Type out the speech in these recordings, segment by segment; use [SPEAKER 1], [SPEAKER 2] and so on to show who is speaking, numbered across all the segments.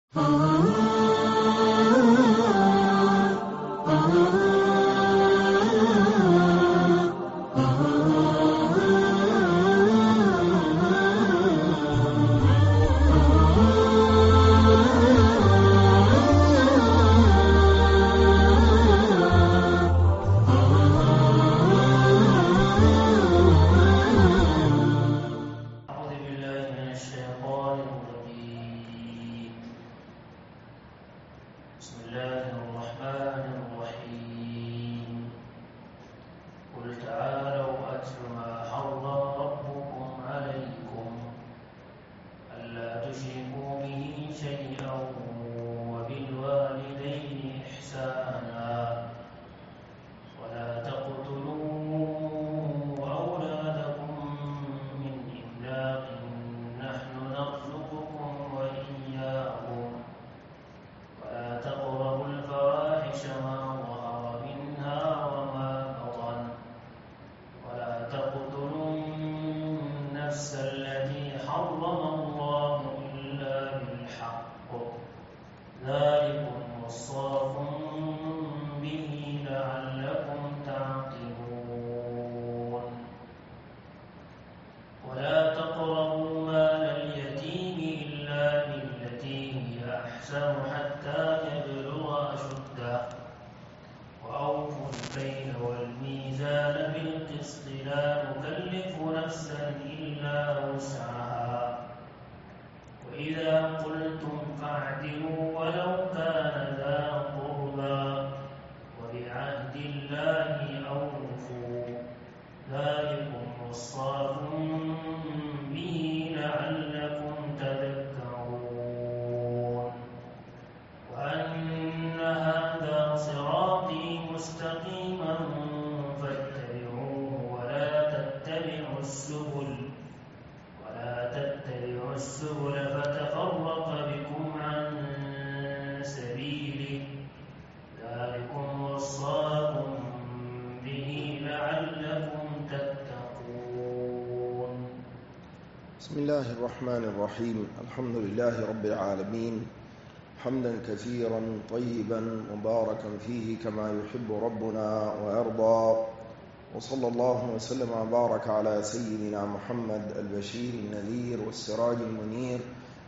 [SPEAKER 1] بسم الله الرحمن الرحيم. الحمد لله رب العالمين، حمدا كثيرا طيبا مباركا فيه كما يحب ربنا ويرضى، وصلى الله وسلم وبارك على سيدنا محمد البشير النذير والسراج المنير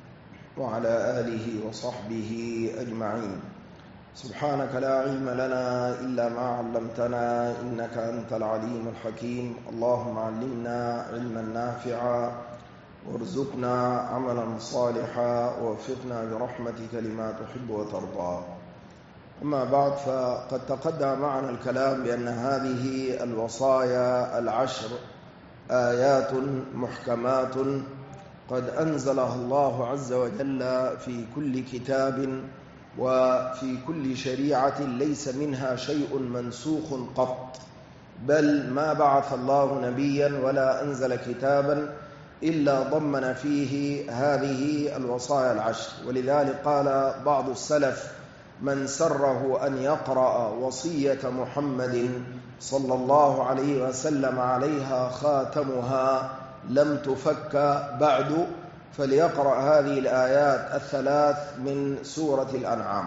[SPEAKER 1] وعلى آله وصحبه أجمعين. سبحانك لا علم لنا إلا ما علمتنا إنك أنت العليم الحكيم. اللهم علمنا علما نافعا وارزقنا عملا صالحا ووفقنا برحمتك لما تحب وترضى. أما بعد، فقد تقدم معنا الكلام بأن هذه الوصايا العشر آيات محكمات قد أنزلها الله عز وجل في كل كتاب وفي كل شريعة، ليس منها شيء منسوخ قط، بل ما بعث الله نبيا ولا أنزل كتابا إلا ضمن فيه هذه الوصايا العشر. ولذلك قال بعض السلف: من سره أن يقرأ وصية محمد صلى الله عليه وسلم عليها خاتمها لم تفك بعد، فليقرأ هذه الآيات الثلاث من سورة الأنعام.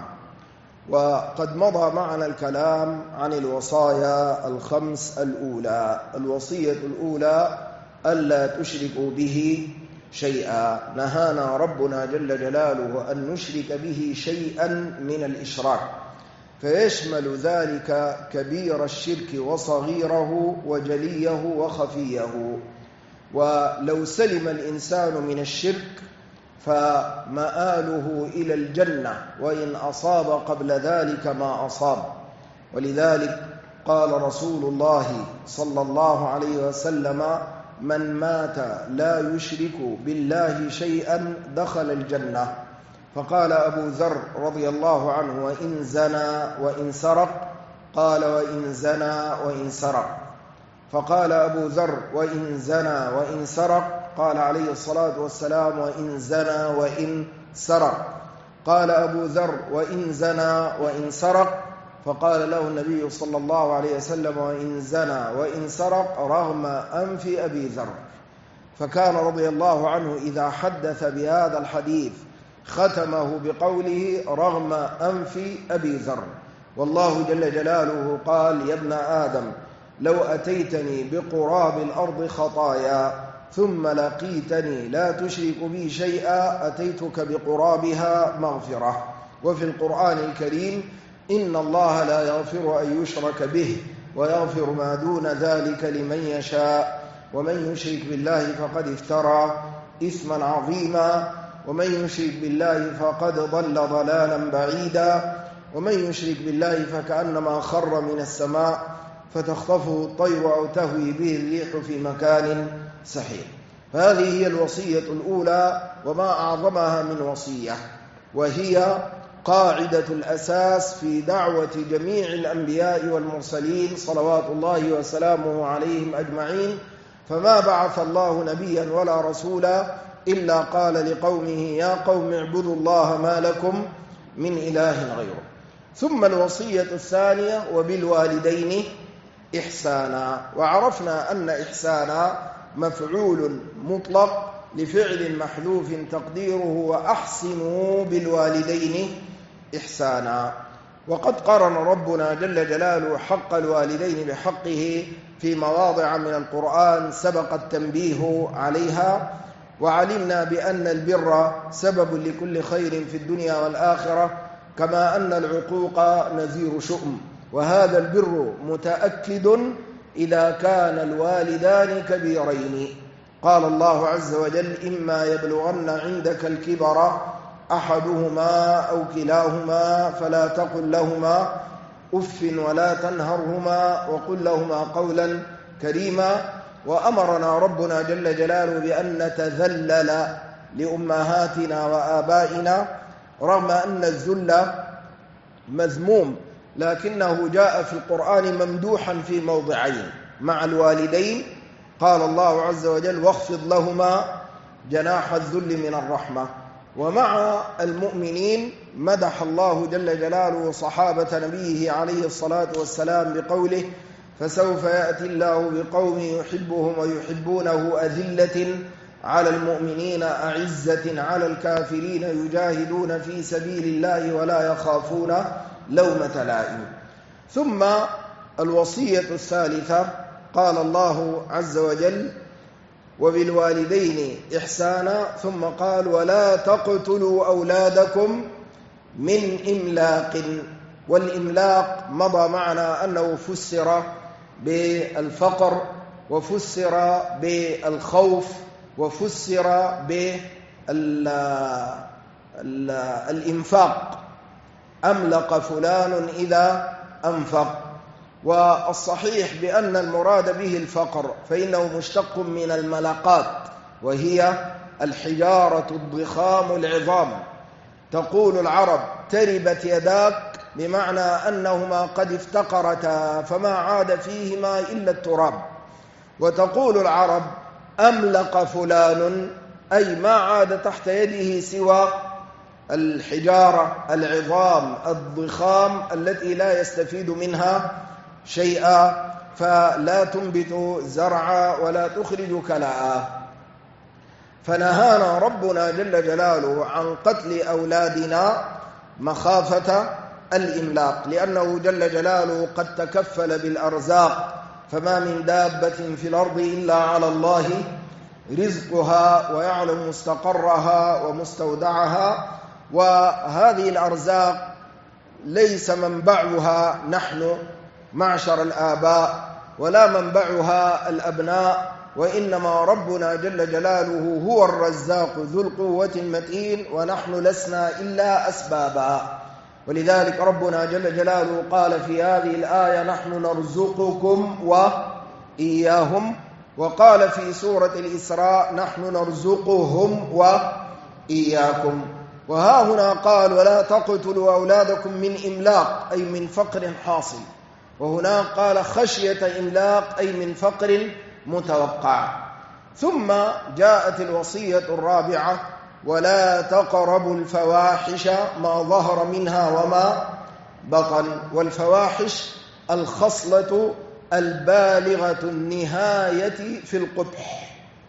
[SPEAKER 1] وقد مضى معنا الكلام عن الوصايا الخمس الأولى. الوصية الأولى: ألا تشركوا به شيئا. نهانا ربنا جل جلاله أن نشرك به شيئا من الإشراك، فيشمل ذلك كبير الشرك وصغيره وجليه وخفيه. ولو سلم الإنسان من الشرك فمآله إلى الجنة، وإن أصاب قبل ذلك ما أصاب. ولذلك قال رسول الله صلى الله عليه وسلم: من مات لا يشرك بالله شيئا دخل الجنة. فقال أبو ذر رضي الله عنه: وإن زنى وإن سرق؟ قال: وإن زنى وإن سرق. فقال أبو ذر: وإن زنى وإن سرق؟ قال عليه الصلاة والسلام: وإن زنى وإن سرق. قال أبو ذر: وإن زنى وإن سرق؟ فقال له النبي صلى الله عليه وسلم: وإن زنى وإن سرق رغم أنف أبي ذر. فكان رضي الله عنه إذا حدث بهذا الحديث ختمه بقوله رغم أنف أبي ذر. والله جل جلاله قال يا ابن آدم لو أتيتني بقراب الأرض خطايا ثم لقيتني لا تشرك بي شيئا أتيتك بقرابها مغفرة. وفي القرآن الكريم إن الله لا يغفر أن يشرك به ويغفر ما دون ذلك لمن يشاء ومن يشرك بالله فقد افترى إثما عظيما ومن يشرك بالله فقد ضل ضلالا بعيدا ومن يشرك بالله فكأنما خر من السماء فتخطفه الطير أو تهوي به الريح في مكان سحيق. هذه هي الوصية الأولى وما أعظمها من وصية، وهي قاعدة الأساس في دعوة جميع الأنبياء والمرسلين صلوات الله وسلامه عليهم أجمعين. فما بعث الله نبيا ولا رسولا إلا قال لقومه يا قوم اعبدوا الله ما لكم من إله غيره. ثم الوصية الثانية وبالوالدين إحسانا. وعرفنا أن إحسانا مفعول مطلق لفعل محذوف تقديره وأحسنوا بالوالدين إحسانا. وقد قرن ربنا جل جلاله حق الوالدين بحقه في مواضع من القرآن سبق التنبيه عليها، وعلمنا بأن البر سبب لكل خير في الدنيا والآخرة، كما أن العقوق نذير شؤم، وهذا البر متأكد إذا كان الوالدان كبيرين. قال الله عز وجل إما يبلغن عندك الكبر أحدهما أو كلاهما فلا تقل لهما أف ولا تنهرهما وقل لهما قولا كريما. وأمرنا ربنا جل جلاله بأن نتذلل لأمهاتنا وآبائنا، رغم أن الذل مذموم لكنه جاء في القرآن ممدوحا في موضعين. مع الوالدين قال الله عز وجل واخفض لهما جناح الذل من الرحمة، ومع المؤمنين مدح الله جل جلاله صحابة نبيه عليه الصلاة والسلام بقوله فسوف يأتي الله بقوم يحبهم ويحبونه أذلة على المؤمنين أعزة على الكافرين يجاهدون في سبيل الله ولا يخافون لومة لائم. ثم الوصية الثالثة قال الله عز وجل وبالوالدين إحسانا، ثم قال ولا تقتلوا أولادكم من إملاق. والإملاق مضى معنا أنه فسر بالفقر وفسر بالخوف وفسر بالإنفاق، أملق فلان إذا أنفق. والصحيح بأن المراد به الفقر، فإنه مشتق من الملقات وهي الحجارة الضخام العظام. تقول العرب تربت يداك، بمعنى أنهما قد افتقرتا فما عاد فيهما إلا التراب. وتقول العرب أملق فلان، أي ما عاد تحت يده سوى الحجارة العظام الضخام التي لا يستفيد منها شيئا، فلا تنبت زرعا ولا تخرج كلاء. فنهانا ربنا جل جلاله عن قتل أولادنا مخافة الإملاق، لأنه جل جلاله قد تكفل بالأرزاق، فما من دابة في الأرض إلا على الله رزقها ويعلم مستقرها ومستودعها. وهذه الأرزاق ليس منبعها نحن معشر الآباء ولا منبعها الأبناء، وإنما ربنا جل جلاله هو الرزاق ذو القوة المتين، ونحن لسنا إلا أسبابا. ولذلك ربنا جل جلاله قال في هذه الآية نحن نرزقكم وإياهم، وقال في سورة الإسراء نحن نرزقهم وإياكم. وها هنا قال ولا تقتلوا أولادكم من إملاق، أي من فقر حاصل، وهنا قال خشية إملاق، أي من فقر متوقع. ثم جاءت الوصية الرابعة ولا تقربوا الفواحش ما ظهر منها وما بطن. والفواحش الخصلة البالغة النهاية في القبح،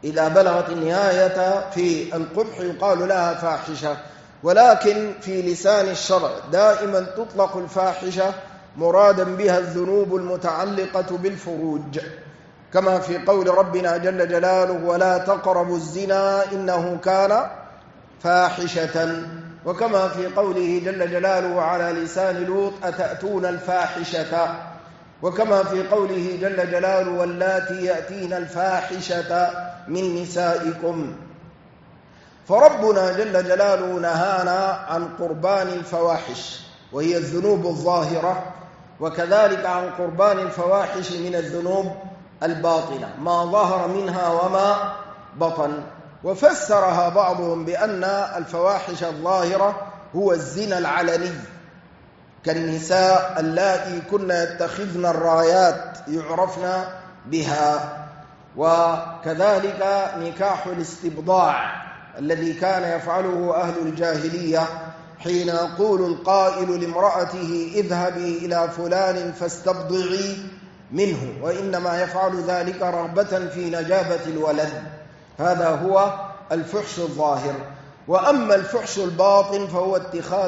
[SPEAKER 1] إذا بلغت النهاية في القبح يقال لها فاحشة، ولكن في لسان الشرع دائما تطلق الفاحشة مرادا بها الذنوب المتعلقة بالفروج، كما في قول ربنا جل جلاله ولا تقربوا الزنا إنه كان فاحشة، وكما في قوله جل جلاله على لسان لوط أتأتون الفاحشة، وكما في قوله جل جلاله واللاتي يأتين الفاحشة من نسائكم. فربنا جل جلاله نهانا عن قربان الفواحش وهي الذنوب الظاهرة، وكذلك عن قربان الفواحش من الذنوب الباطنة ما ظهر منها وما بطن. وفسرها بعضهم بأن الفواحش الظاهرة هو الزنا العلني كالنساء اللائي كن يتخذن الرايات يعرفن بها، وكذلك نكاح الاستبضاع الذي كان يفعله أهل الجاهلية، حين يقول القائل لامرأته اذهبي إلى فلان فاستبضعي منه، وإنما يفعل ذلك رغبة في نجابة الولد. هذا هو الفحش الظاهر. وأما الفحش الباطن فهو اتخاذ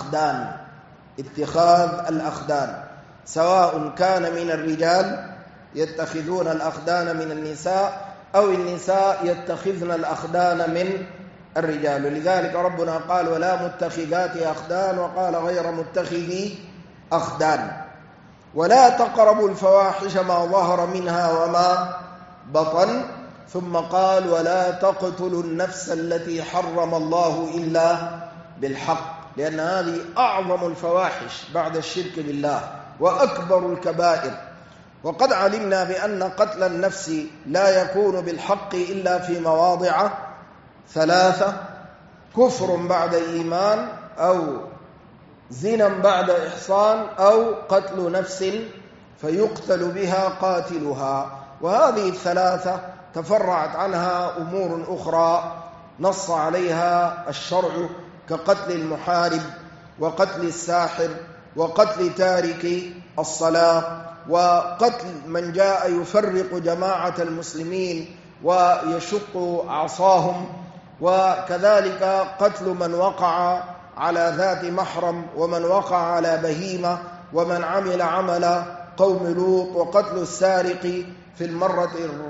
[SPEAKER 1] الأخدان، سواء كان من الرجال يتخذون الأخدان من النساء أو النساء يتخذن الأخدان من الرجال. لذلك ربنا قال ولا متخذات أخدان، وقال غير متخذي أخدان. ولا تقربوا الفواحش ما ظهر منها وما بطن، ثم قال ولا تقتلوا النفس التي حرم الله إلا بالحق، لأن هذه أعظم الفواحش بعد الشرك بالله وأكبر الكبائر. وقد علمنا بأن قتل النفس لا يكون بالحق إلا في مواضع ثلاثة: كفر بعد إيمان، أو زنا بعد إحصان، أو قتل نفس فيقتل بها قاتلها. وهذه الثلاثة تفرعت عنها أمور أخرى نص عليها الشرع كقتل المحارب، وقتل الساحر، وقتل تارك الصلاة، وقتل من جاء يفرق جماعة المسلمين ويشق عصاهم، وكذلك قتل من وقع على ذات محرم، ومن وقع على بهيمة، ومن عمل عمل قوم لوط، وقتل السارق في المرة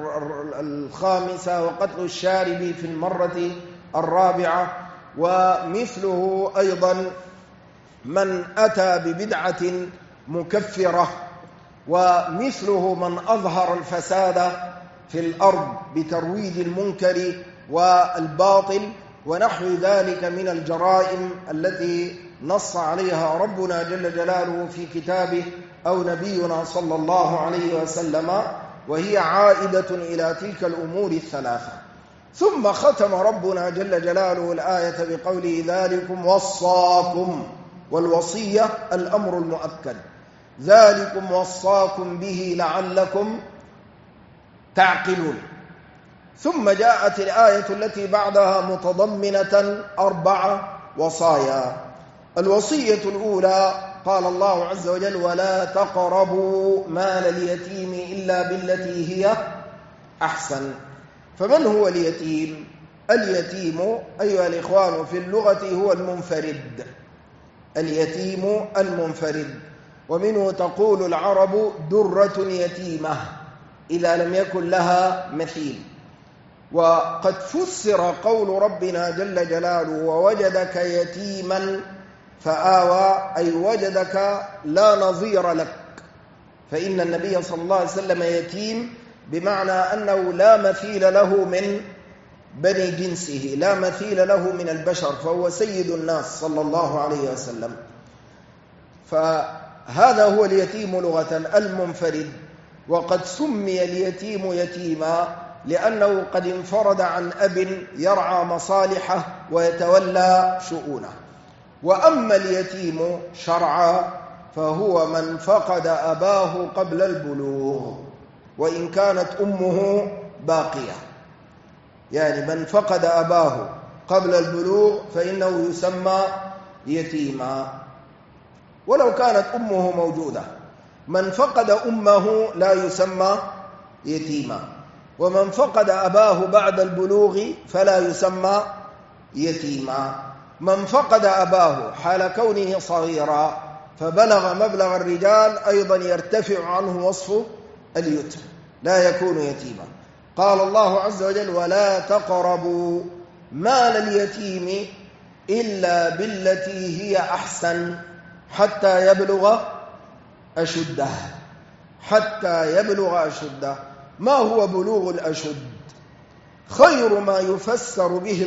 [SPEAKER 1] الخامسة، وقتل الشارب في المرة الرابعة. ومثله أيضا من أتى ببدعة مكفرة، ومثله من أظهر الفساد في الأرض بترويج المنكر والباطل، ونحو ذلك من الجرائم التي نص عليها ربنا جل جلاله في كتابه أو نبينا صلى الله عليه وسلم، وهي عائدة إلى تلك الأمور الثلاثة. ثم ختم ربنا جل جلاله الآية بقوله ذلكم وصاكم، والوصية الأمر المؤكد، ذلكم وصاكم به لعلكم تعقلون. ثم جاءت الآية التي بعدها متضمنة 4 وصايا. الوصية الأولى قال الله عز وجل ولا تقربوا مال اليتيم إلا بالتي هي أحسن. فمن هو اليتيم؟ اليتيم أيها الإخوان في اللغة هو المنفرد، اليتيم المنفرد، ومنه تقول العرب درة يتيمة إذا لم يكن لها مثيل. وقد فسر قول ربنا جل جلاله ووجدك يتيما فآوى، أي وجدك لا نظير لك، فإن النبي صلى الله عليه وسلم يتيم بمعنى أنه لا مثيل له من بني جنسه، لا مثيل له من البشر، فهو سيد الناس صلى الله عليه وسلم. فهذا هو اليتيم لغة المنفرد. وقد سمي اليتيم يتيما لأنه قد انفرد عن أب يرعى مصالحه ويتولى شؤونه. وأما اليتيم شرعا فهو من فقد أباه قبل البلوغ وإن كانت أمه باقية، يعني من فقد أباه قبل البلوغ فإنه يسمى يتيما ولو كانت أمه موجودة. من فقد أمه لا يسمى يتيما. ومن فقد أباه بعد البلوغ فلا يسمى يتيما. من فقد أباه حال كونه صغيرا فبلغ مبلغ الرجال أيضا يرتفع عنه وصف اليتم، لا يكون يتيما. قال الله عز وجل: ولا تقربوا مال اليتيم إلا بالتي هي أحسن حتى يبلغ أشده. حتى يبلغ أشده. ما هو بلوغ الأشد؟ خير ما يفسر به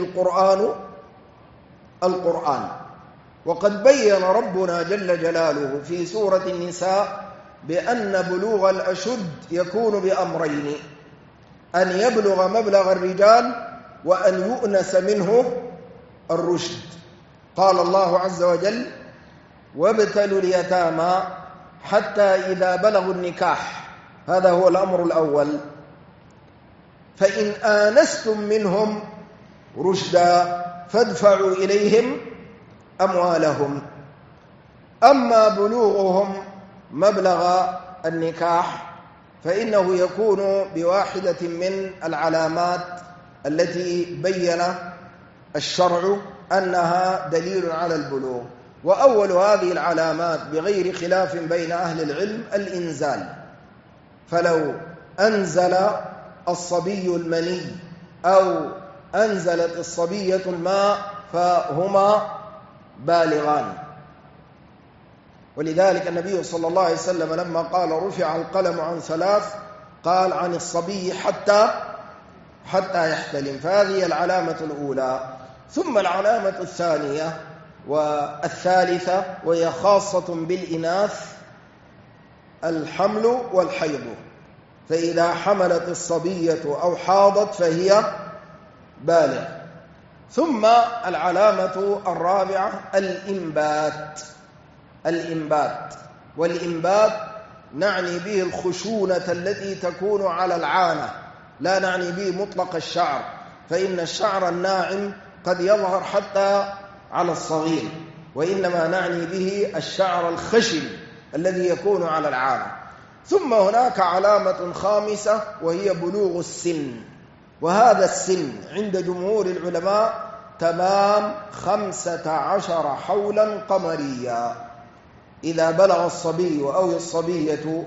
[SPEAKER 1] القرآن. وقد بين ربنا جل جلاله في سورة النساء بأن بلوغ الأشد يكون بأمرين: أن يبلغ مبلغ الرجال وأن يؤنس منه الرشد. قال الله عز وجل: وابتلوا اليتامى حتى إذا بلغوا النكاح. هذا هو الأمر الأول. فإن آنستم منهم رشدا فادفعوا إليهم أموالهم. أما بلوغهم مبلغ النكاح فإنه يكون بواحدة من العلامات التي بين الشرع أنها دليل على البلوغ. وأول هذه العلامات بغير خلاف بين أهل العلم الإنزال. فلو أنزل الصبي المني أو أنزلت الصبية الماء فهما بالغان. ولذلك النبي صلى الله عليه وسلم لما قال رفع القلم عن ثلاث قال عن الصبي حتى يحتلم. فهذه العلامة الأولى. ثم العلامة الثانية والثالثة وهي خاصة بالإناث: الحمل والحيض. فإذا حملت الصبية أو حاضت فهي بالغ. ثم العلامة الرابعة الإنبات. والإنبات نعني به الخشونة التي تكون على العانة، لا نعني به مطلق الشعر، فإن الشعر الناعم قد يظهر حتى على الصغير، وإنما نعني به الشعر الخشن الذي يكون على العانة. ثم هناك علامة خامسة وهي بلوغ السن. وهذا السن عند جمهور العلماء تمام 15 حولا قمريا. إذا بلغ الصبي أو الصبية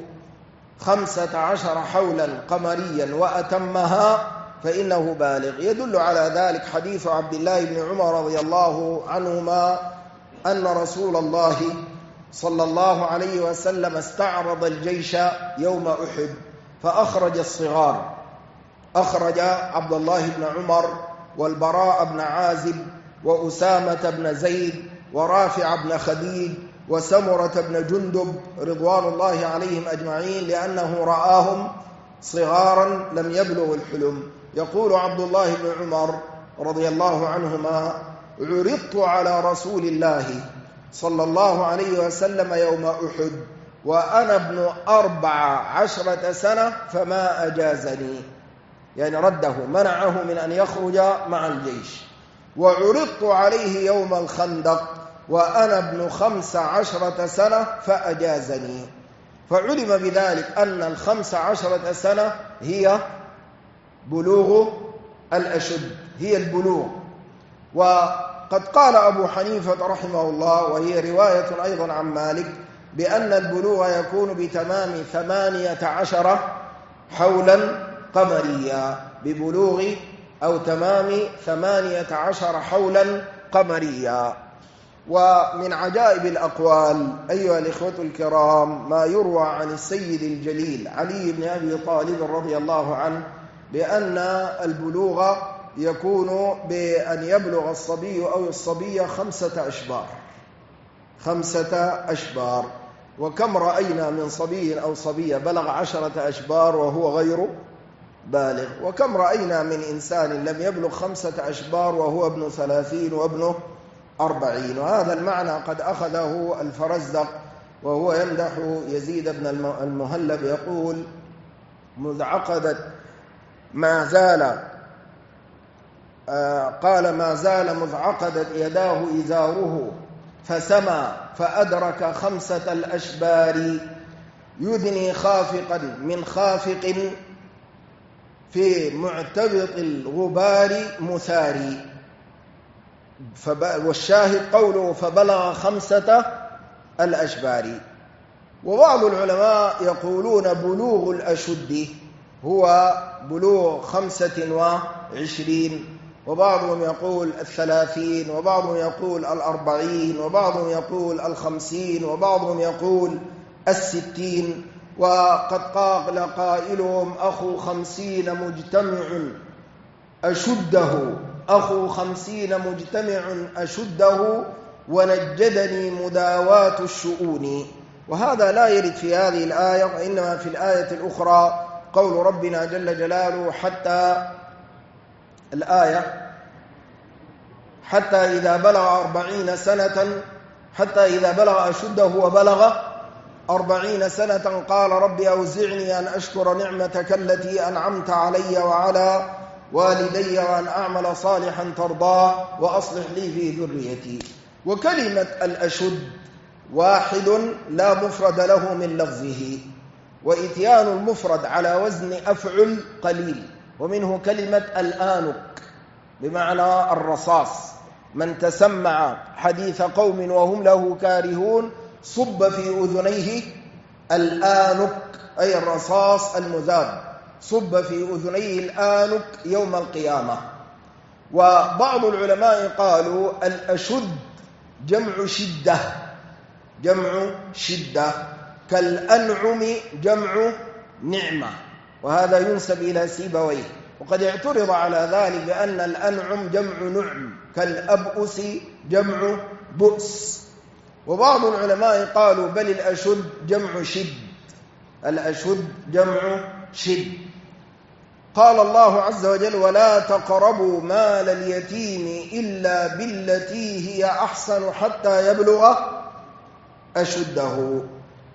[SPEAKER 1] 15 حولا قمريا وأتمها فإنه بالغ. يدل على ذلك حديث عبد الله بن عمر رضي الله عنهما أن رسول الله صلى الله عليه وسلم استعرض الجيش يوم أحد فأخرج الصغار. أخرج عبد الله بن عمر والبراء بن عازب وأسامة بن زيد ورافع بن خديج وسمرة بن جندب رضوان الله عليهم أجمعين، لأنه رآهم صغارا لم يبلغوا الحلم. يقول عبد الله بن عمر رضي الله عنهما: عرضت على رسول الله صلى الله عليه وسلم يوم أحد وأنا ابن 14 سنة فما أجازني، يعني رده، منعه من أن يخرج مع الجيش. وعرضت عليه يوم الخندق وأنا ابن 15 سنة فأجازني. فعلم بذلك أن 15 سنة هي بلوغ الأشد، هي البلوغ. وقد قال أبو حنيفة رحمه الله، وهي رواية أيضا عن مالك، بأن البلوغ يكون بتمام 18 حولا قمريا، ببلوغ أو تمام 18 حولا قمريا. ومن عجائب الأقوال أيها الإخوة الكرام ما يروى عن السيد الجليل علي بن أبي طالب رضي الله عنه بأن البلوغ يكون بأن يبلغ الصبي أو الصبية 5 أشبار. 5 أشبار. وكم رأينا من صبي أو صبية بلغ 10 أشبار وهو غير بالغ، وكم رأينا من إنسان لم يبلغ 5 أشبار وهو ابن 30 وابن 40. وهذا المعنى قد أخذه الفرزدق وهو يمدح يزيد بن المهلب، يقول: مذ عقدت ما زال قال ما زال مذ عقدت يداه إزاره فسمى فأدرك 5 الأشبار يدني خافقا من خافق في معتبط الغبار مثاري. والشاهد قوله فبلغ 5 الأشبار. وبعض العلماء يقولون بلوغ الأشد هو بلوغ 25، وبعضهم يقول 30، وبعضهم يقول 40، وبعضهم يقول 50، وبعضهم يقول 60. وقد قال قائلهم أخو 50 مجتمع أشده، أخو 50 مجتمع أشده، ونجدني مداواة الشؤون. وهذا لا يرد في هذه الآية، وإنما في الآية الأخرى قول ربنا جل جلاله حتى الآية حتى إذا بلغ 40 سنة، حتى إذا بلغ أشده وبلغ 40 سنة قال رب أوزعني أن أشكر نعمتك التي أنعمت علي وعلى والدي وأن أعمل صالحا ترضاه وأصلح لي في ذريتي. وكلمة الأشد واحد لا مفرد له من لفظه، وإتيان المفرد على وزن أفعل قليل. ومنه كلمة الآنك بمعنى الرصاص، من تسمع حديث قوم وهم له كارهون صب في أذنيه الآنك، أي الرصاص المذاب، صب في أذنيه الآنك يوم القيامة. وبعض العلماء قالوا الأشد جمع شدة، جمع شدة، كالأنعم جمع نعمة، وهذا ينسب إلى سيبويه. وقد اعترض على ذلك بأن الأنعم جمع نعم، كالأبؤس جمع بؤس. وبعض العلماء قالوا بل الأشد جمع شد، الأشد جمع شد. قال الله عز وجل ولا تقربوا مال اليتيم إلا بالتي هي أحسن حتى يبلغ أشده.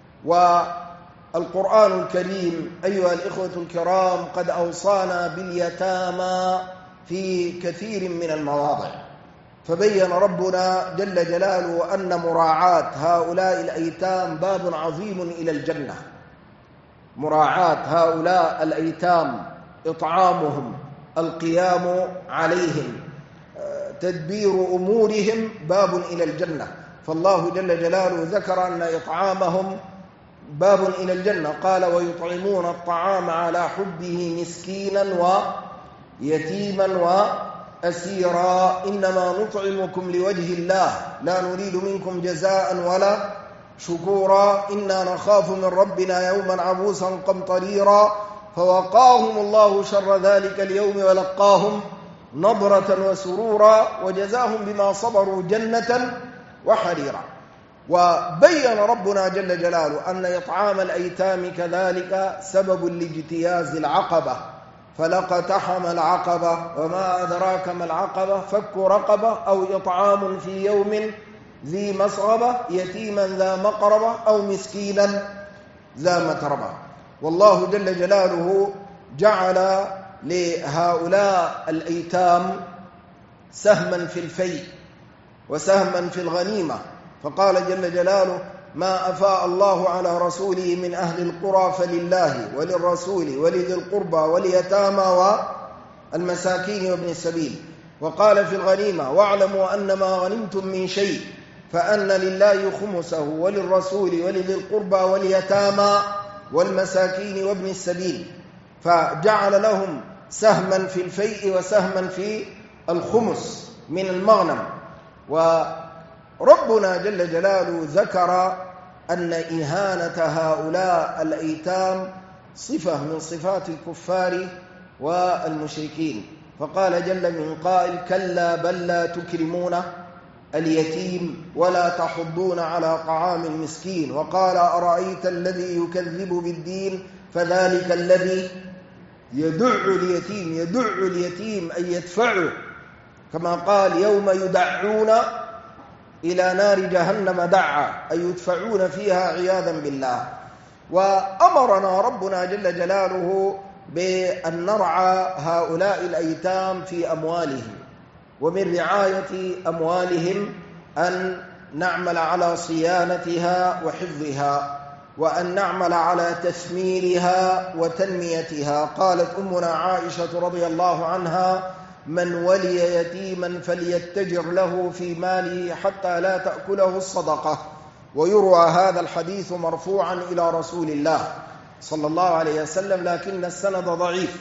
[SPEAKER 1] والقرآن الكريم أيها الإخوة الكرام قد أوصانا باليتامى في كثير من المواضع، فبين ربنا جل جلاله أن مراعاة هؤلاء الأيتام باب عظيم إلى الجنة. مراعاة هؤلاء الأيتام، إطعامهم، القيام عليهم، تدبير أمورهم باب إلى الجنة. فالله جل جلاله ذكر أن إطعامهم باب إلى الجنة، قال ويطعمون الطعام على حبه مسكينا ويتيما وأسيرا إنما نطعمكم لوجه الله لا نريد منكم جزاء ولا شكورا إنا نخاف من ربنا يوما عبوسا قمطريرا فوقاهم الله شر ذلك اليوم ولقاهم نضرة وسرورا وجزاهم بما صبروا جنة وحريرا. وبين ربنا جل جلاله أن إطعام الأيتام كذلك سبب لاجتياز العقبة، فلقتحم العقبة وما أدراك ما العقبة فك رقبة أو إطعام في يوم ذي مسغبة يتيما ذا مقربة أو مسكينا ذا متربة. والله جل جلاله جعل لهؤلاء الأيتام سهما في الفيء وسهما في الغنيمة، فقال جل جلاله ما أفاء الله على رسوله من أهل القرى فلله وللرسول ولذي القربى واليتامى والمساكين وابن السبيل. وقال في الغنيمة واعلموا أن ما غنمتم من شيء فأن لله خمسه وللرسول ولذي القربى واليتامى والمساكين وابن السبيل، فجعل لهم سهما في الفيء وسهما في الخمس من المغنم. وربنا جل جلاله ذكر أن إهانة هؤلاء الأيتام صفة من صفات الكفار والمشركين، فقال جل من قائل كلا بل لا تكرمون اليتيم ولا تحضون على طعام المسكين. وقال أرأيت الذي يكذب بالدين فذلك الذي يدع اليتيم، يدع اليتيم أي يدفعه، كما قال يوم يدعون إلى نار جهنم دعا أي يدفعون فيها عياذا بالله. وأمرنا ربنا جل جلاله بأن نرعى هؤلاء الأيتام في أموالهم، ومن رعاية أموالهم أن نعمل على صيانتها وحفظها. وأن نعمل على تثميرها وتنميتها. قالت أمنا عائشة رضي الله عنها: من ولي يتيما فليتجر له في ماله حتى لا تأكله الصدقة. ويروى هذا الحديث مرفوعا إلى رسول الله صلى الله عليه وسلم، لكن السند ضعيف.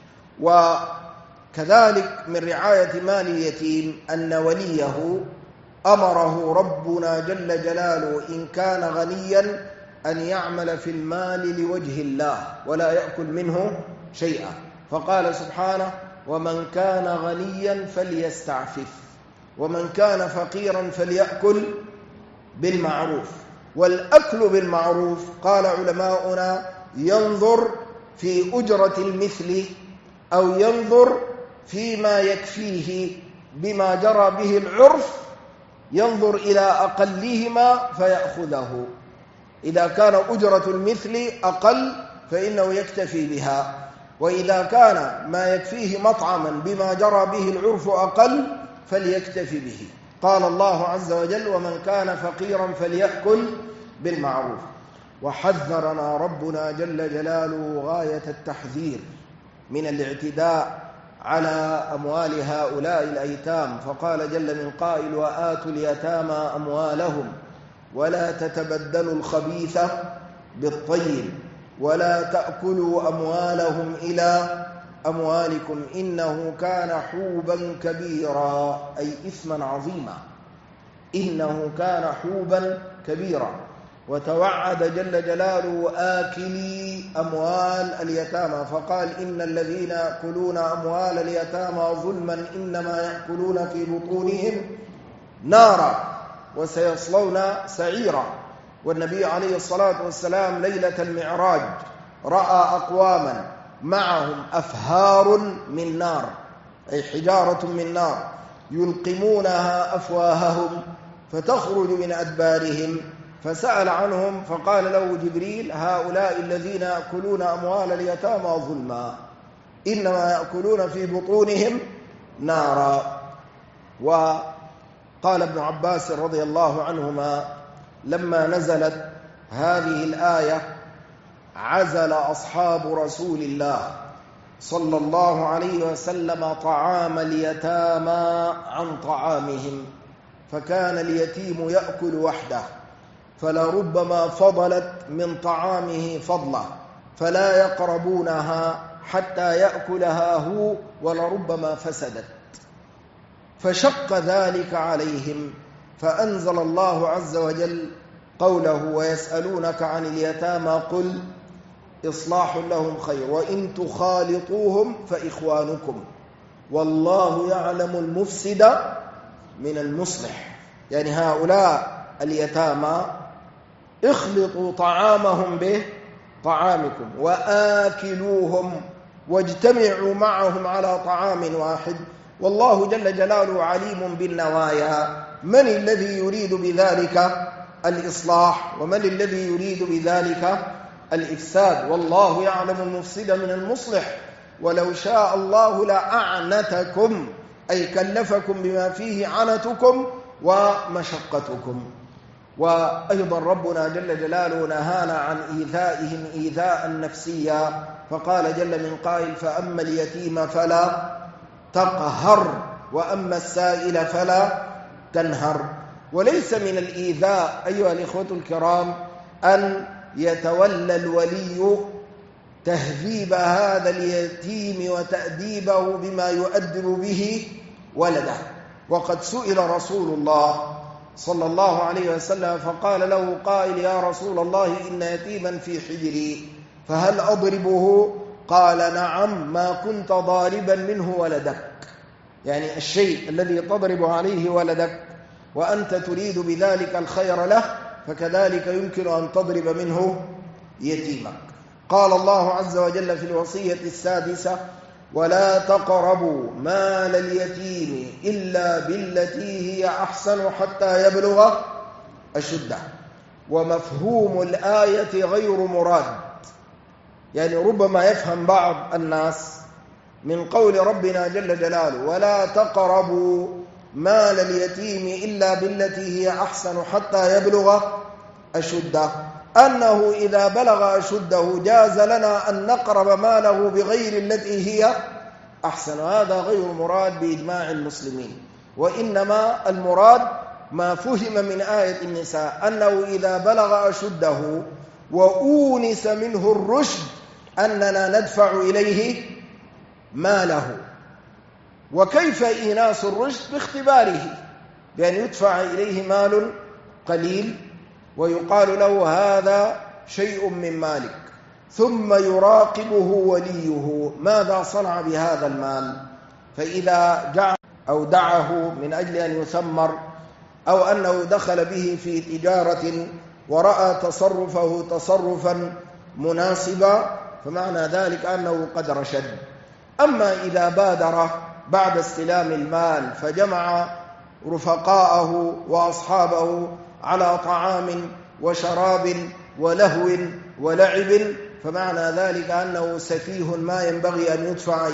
[SPEAKER 1] وكذلك من رعاية مال اليتيم أن وليه أمره ربنا جل جلاله إن كان غنيا أن يعمل في المال لوجه الله ولا يأكل منه شيئا، فقال سبحانه: ومن كان غنيا فليستعفف ومن كان فقيرا فليأكل بالمعروف. والأكل بالمعروف قال علماؤنا ينظر في أجرة المثل أو ينظر فيما يكفيه بما جرى به العرف، ينظر إلى أقلهما فيأخذه. إذا كان أجرة المثل أقل فإنه يكتفي بها، وإذا كان ما يكفيه مطعما بما جرى به العرف أقل فليكتفي به. قال الله عز وجل: ومن كان فقيرا فليأكل بالمعروف. وحذرنا ربنا جل جلاله غاية التحذير من الاعتداء على أموال هؤلاء الأيتام، فقال جل من قائل: وآتوا اليتامى أموالهم ولا تتبدلوا الخبيث بالطيب ولا تأكلوا أموالهم إلى أموالكم إنه كان حوبا كبيرا، أي إثما عظيما، إنه كان حوبا كبيرا. وتوعد جل جلاله آكلي أموال اليتامى، فقال: إن الذين يأكلون أموال اليتامى ظلما إنما يأكلون في بطونهم نارا وسيصلون سعيرا. والنبي عليه الصلاة والسلام ليلة المعراج رأى أقواما معهم أفهار من نار، أي حجارة من نار، يلقمونها أفواههم فتخرج من أدبارهم، فسأل عنهم فقال له جبريل: هؤلاء الذين يأكلون أموال اليتامى ظلما إنما يأكلون في بطونهم نارا. وقال ابن عباس رضي الله عنهما: لما نزلت هذه الآية عزل أصحاب رسول الله صلى الله عليه وسلم طعام اليتامى عن طعامهم، فكان اليتيم يأكل وحده، فلربما فضلت من طعامه فضلة فلا يقربونها حتى يأكلها هو، ولربما فسدت، فشق ذلك عليهم، فأنزل الله عز وجل قوله: ويسألونك عن اليتامى قل إصلاح لهم خير وإن تخالطوهم فإخوانكم والله يعلم المفسد من المصلح. يعني هؤلاء اليتامى اخلطوا طعامهم بطعامكم وآكلوهم واجتمعوا معهم على طعام واحد، والله جل جلاله عليم بالنوايا. من الذي يريد بذلك الإصلاح ومن الذي يريد بذلك الإفساد؟ والله يعلم المفسد من المصلح، ولو شاء الله لأعنتكم، أي كلفكم بما فيه عنتكم ومشقتكم. وأيضا ربنا جل جلاله نهانا عن إيذائهم إيذاء نفسيا، فقال جل من قائل: فأما اليتيم فلا تقهر وأما السائل فلا تنهر. وليس من الإيذاء أيها الإخوة الكرام أن يتولى الولي تهذيب هذا اليتيم وتأديبه بما يؤدب به ولده. وقد سئل رسول الله صلى الله عليه وسلم فقال له قائل: يا رسول الله إن يتيما في حجري فهل أضربه؟ قال: نعم، ما كنت ضاربا منه ولدك، يعني الشيء الذي تضرب عليه ولدك وأنت تريد بذلك الخير له فكذلك يمكن أن تضرب منه يتيمك. قال الله عز وجل في الوصية السادسة: ولا تقربوا مال اليتيم إلا بالتي هي أحسن حتى يبلغ أشده. ومفهوم الآية غير مراد، يعني ربما يفهم بعض الناس من قول ربنا جل جلاله: ولا تقربوا مال اليتيم إلا بالتي هي أحسن حتى يبلغ أشده، أنه إذا بلغ أشده جاز لنا أن نقرب ماله بغير التي هي أحسن. هذا غير مراد بإجماع المسلمين، وإنما المراد ما فهم من آية النساء أنه إذا بلغ أشده وأونس منه الرشد أننا ندفع إليه ماله. وكيف إيناس الرشد؟ باختباره، بأن يدفع إليه مال قليل ويقال له هذا شيء من مالك، ثم يراقبه وليه ماذا صنع بهذا المال، فإذا جعل أو دعه من أجل أن يثمر، أو أنه دخل به في تجارة ورأى تصرفه تصرفا مناسبا، فمعنى ذلك أنه قد رشد. أما إذا بادر بعد استلام المال فجمع رفقاءه وأصحابه على طعام وشراب ولهو ولعب، فمعنى ذلك أنه سفيه ما ينبغي أن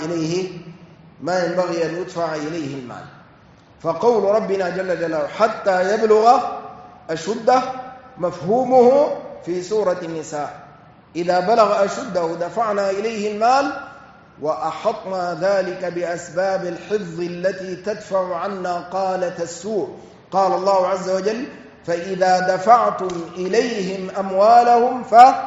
[SPEAKER 1] يدفع إليه المال. فقول ربنا جل جلاله حتى يبلغ أشده مفهومه في سورة النساء، إذا بلغ أشده دفعنا إليه المال وأحطنا ذلك بأسباب الحفظ التي تدفع عنا قالة السوء. قال الله عز وجل فإذا دفعتم إليهم أموالهم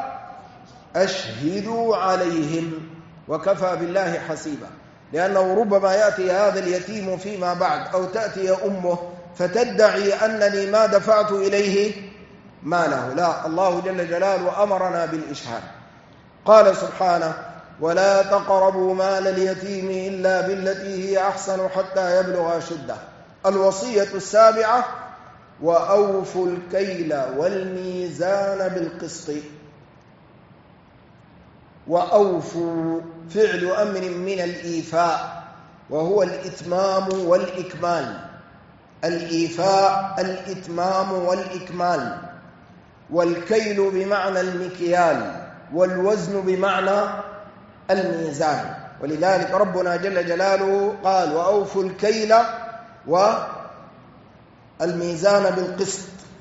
[SPEAKER 1] فأشهدوا عليهم وكفى بالله حسيبا. لأنه ربما يأتي هذا اليتيم فيما بعد أو تأتي أمه فتدعي أنني ما دفعت إليه ماله. لا، الله جل جلاله أمرنا بالإشهاد. قال سبحانه ولا تقربوا مال اليتيم إلا بالتي هي أحسن حتى يبلغ أشده. الوصية السابعة وأوفوا الكيل والميزان بالقسط. وأوفوا فعل أمر من الإيفاء، وهو الإتمام والإكمال. الإيفاء الإتمام والإكمال. والكيل بمعنى المكيال، والوزن بمعنى الميزان. ولذلك ربنا جل جلاله قال وأوفوا الكيل والميزان بالقسط.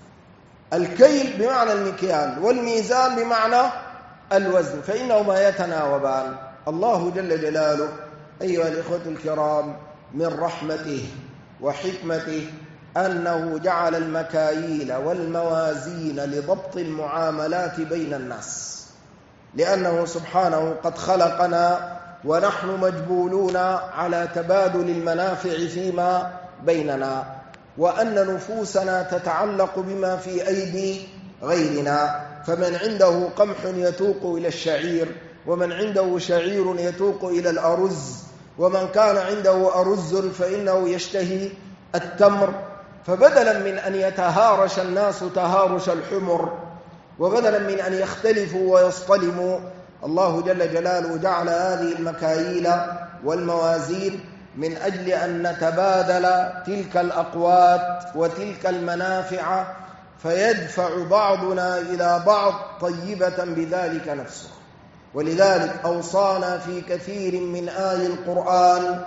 [SPEAKER 1] الكيل بمعنى المكيال، والميزان بمعنى الوزن، فإنهما يتناوبان. الله جل جلاله أيها الإخوة الكرام من رحمته وحكمته أنه جعل المكاييل والموازين لضبط المعاملات بين الناس، لأنه سبحانه قد خلقنا ونحن مجبولون على تبادل المنافع فيما بيننا، وأن نفوسنا تتعلق بما في أيدي غيرنا. فمن عنده قمح يتوق إلى الشعير، ومن عنده شعير يتوق إلى الأرز، ومن كان عنده أرز فإنه يشتهي التمر. فبدلا من أن يتهارش الناس تهارش الحمر، وبدلا من أن يختلفوا ويصطلموا، الله جل جلاله جعل هذه المكاييل والموازين من أجل أن نتبادل تلك الأقوات وتلك المنافع، فيدفع بعضنا إلى بعض طيبة بذلك نفسه. ولذلك أوصانا في كثير من آي القرآن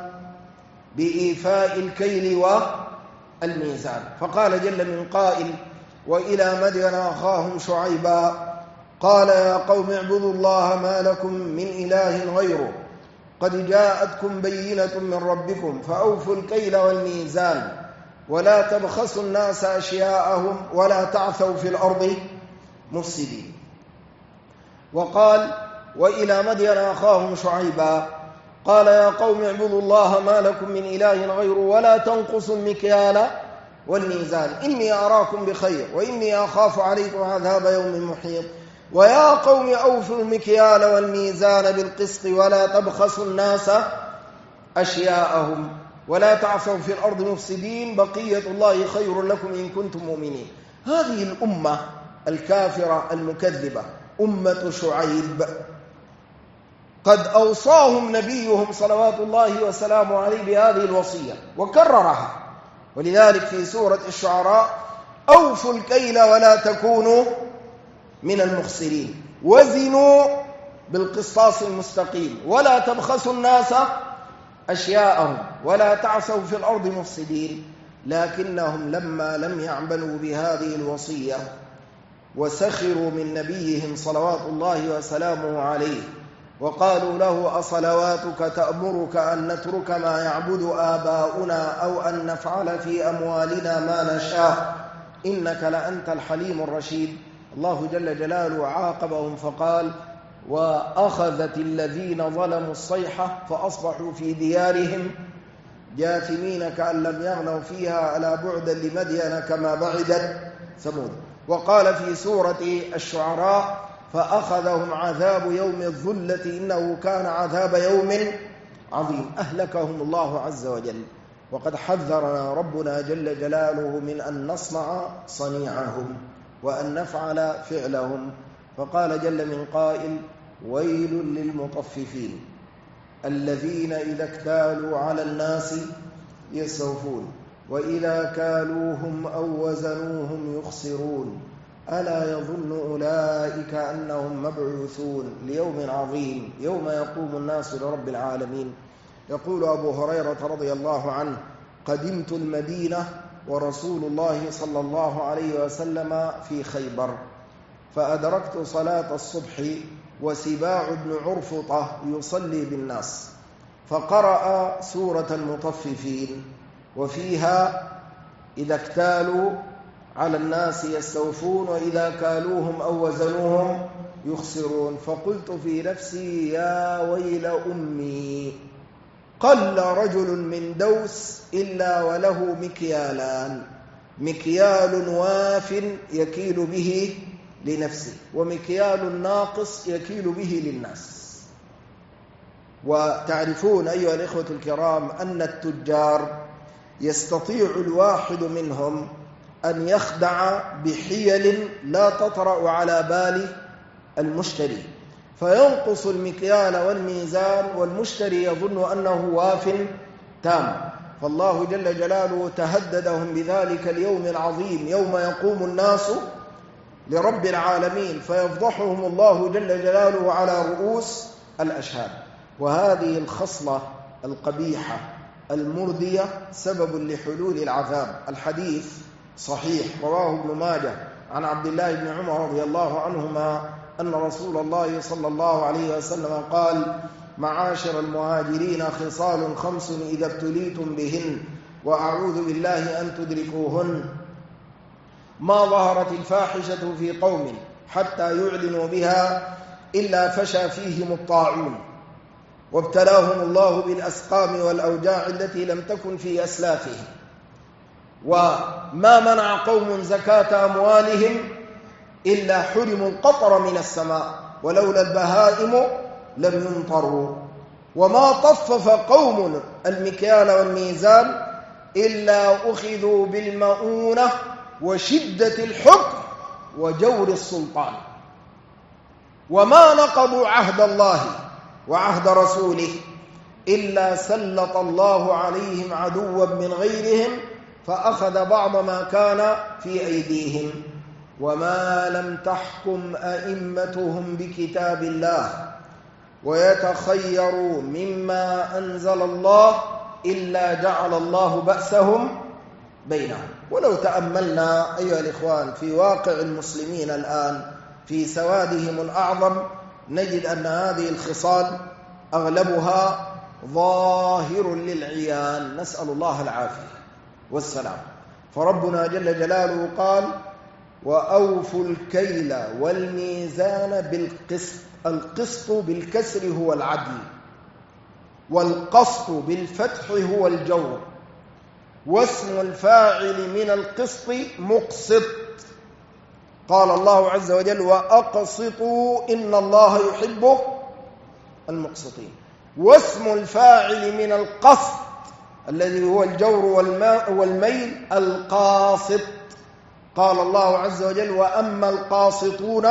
[SPEAKER 1] بإيفاء الكيل والميزان. فقال جل من قائل وإلى مدين أخاهم شعيبا قال يا قوم اعبدوا الله ما لكم من إله غيره قد جاءتكم بينة من ربكم فأوفوا الكيل والميزان ولا تبخسوا الناس أشياءهم ولا تعثوا في الأرض مفسدين. وقال وإلى مدين أخاهم شعيبا قال يا قوم اعبدوا الله ما لكم من إله غيره ولا تنقصوا المكيال والميزان إني أراكم بخير وإني أخاف عليكم عذاب يوم محيط ويا قوم أوفوا المكيال والميزان بالقسط ولا تبخسوا الناس أشياءهم ولا تعثوا في الأرض مفسدين بقية الله خير لكم إن كنتم مؤمنين. هذه الأمة الكافرة المكذبة أمة شعيب قد أوصاهم نبيهم صلوات الله وسلامه عليه بهذه الوصية وكررها. ولذلك في سورة الشعراء أوفوا الكيل ولا تكونوا من المخسرين وزنوا بالقسطاس المستقيم ولا تبخسوا الناس أشياءهم ولا تعثوا في الأرض مفسدين. لكنهم لما لم يعملوا بهذه الوصية وسخروا من نبيهم صلوات الله وسلامه عليه، وقالوا له: أصلواتك تأمرك أن نترك ما يعبد آباؤنا أو أن نفعل في أموالنا ما نشاء إنك لأنت الحليم الرشيد. الله جل جلاله عاقبهم فقال: وأخذت الذين ظلموا الصيحة فأصبحوا في ديارهم جاثمين كأن لم يغنوا فيها ألا بعدا لمدين كما بعدت ثمود. وقال في سورة الشعراء: فأخذهم عذاب يوم الظلة إنه كان عذاب يوم عظيم. أهلكهم الله عز وجل. وقد حذرنا ربنا جل جلاله من أن نصنع صنيعهم وأن نفعل فعلهم، فقال جل من قائل: ويل للمطففين الذين إذا اكتالوا على الناس يستوفون وإذا كالوهم أو وزنوهم يخسرون ألا يظن أولئك أنهم مبعوثون ليوم عظيم يوم يقوم الناس لرب العالمين. يقول أبو هريرة رضي الله عنه: قدمت المدينة ورسول الله صلى الله عليه وسلم في خيبر، فأدركت صلاة الصبح وسباع بن عرفطة يصلي بالناس، فقرأ سورة المطففين وفيها: إذا اكتالوا على الناس يستوفون وإذا كالوهم أو وزنوهم يخسرون. فقلت في نفسي: يا ويل أمي، قل رجل من دوس إلا وله مكيالان، مكيال واف يكيل به لنفسه ومكيال ناقص يكيل به للناس. وتعرفون أيها الإخوة الكرام أن التجار يستطيع الواحد منهم أن يخدع بحيل لا تطرأ على بال المشتري، فينقص المكيال والميزان والمشتري يظن أنه واف تام. فالله جل جلاله تهددهم بذلك اليوم العظيم يوم يقوم الناس لرب العالمين، فيفضحهم الله جل جلاله على رؤوس الأشهاد. وهذه الخصلة القبيحة المردية سبب لحلول العذاب. الحديث صحيح رواه ابن ماجه عن عبد الله بن عمر رضي الله عنهما أن رسول الله صلى الله عليه وسلم قال: معاشر المهاجرين خصال 5 إذا ابتليتم بهن وأعوذ بالله أن تدركوهن: ما ظهرت الفاحشة في قوم حتى يعلنوا بها إلا فشى فيهم الطاعون وابتلاهم الله بالأسقام والأوجاع التي لم تكن في أسلافهم، وما منع قوم زكاة أموالهم إلا حرموا القطر من السماء ولولا البهائم لم يمطروا، وما طفف قوم المكيال والميزان إلا أخذوا بالمؤونة وشدة الحكم وجور السلطان، وما نقضوا عهد الله وعهد رسوله إلا سلط الله عليهم عدوا من غيرهم فأخذ بعض ما كان في أيديهم. وما لم تحكم أئمتهم بكتاب الله ويتخيروا مما أنزل الله إلا جعل الله بأسهم بينهم. ولو تأملنا أيها الإخوان في واقع المسلمين الآن في سوادهم الأعظم نجد أن هذه الخصال أغلبها ظاهر للعيان، نسأل الله العافية والسلام. فربنا جل جلاله قال: وأوفوا الكيل والميزان بالقسط. القسط بالكسر هو العدل، والقسط بالفتح هو الجور، واسم الفاعل من القسط مقسط. قال الله عز وجل: وأقسطوا إن الله يحب المقسطين. واسم الفاعل من القسط الذي هو الجور والميل القاسط. قال الله عز وجل: وأما القاسطون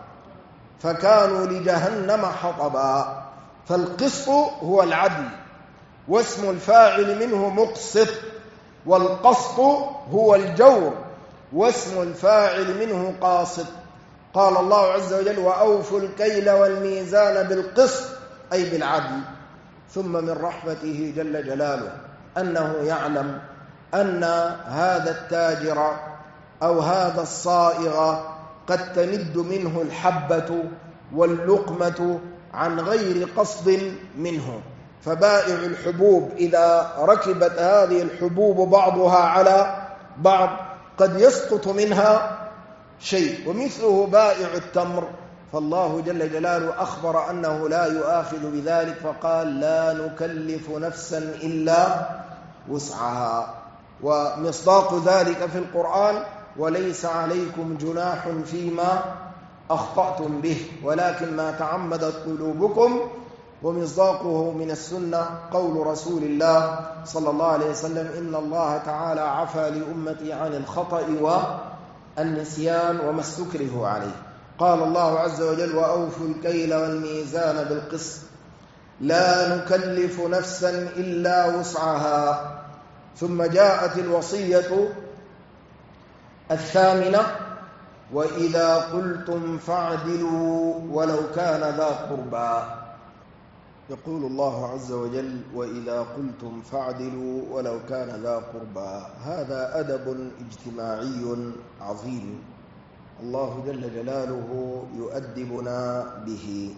[SPEAKER 1] فكانوا لجهنم حطبا. فالقسط هو العدل، واسم الفاعل منه مقسط، والقسط هو الجور، واسم الفاعل منه قاسط. قال الله عز وجل: وأوفوا الكيل والميزان بالقسط أي بالعدل. ثم من رحمته جل جلاله أنه يعلم أن هذا التاجر أو هذا الصائغ قد تند منه الحبة واللقمة عن غير قصد منه. فبائع الحبوب إذا ركبت هذه الحبوب بعضها على بعض قد يسقط منها شيء، ومثله بائع التمر. فالله جل جلاله أخبر أنه لا يؤاخذ بذلك، فقال لا نكلف نفسا إلا وسعها. ومصداق ذلك في القرآن وليس عليكم جناح فيما أخطأتم به ولكن ما تعمدت قلوبكم. ومصداقه من السنة قول رسول الله صلى الله عليه وسلم إن الله تعالى عفى لأمتي عن الخطأ والنسيان وما استكره عليه. قال الله عز وجل وأوفوا الكيل والميزان بالقسط لا نكلف نفسا إلا وسعها. ثم جاءت الوصية الثامنة وإذا قلتم فاعدلوا ولو كان ذا قربى. يقول الله عز وجل وإذا قلتم فاعدلوا ولو كان ذا قربى. هذا أدب اجتماعي عظيم الله جل جلاله يؤدبنا به.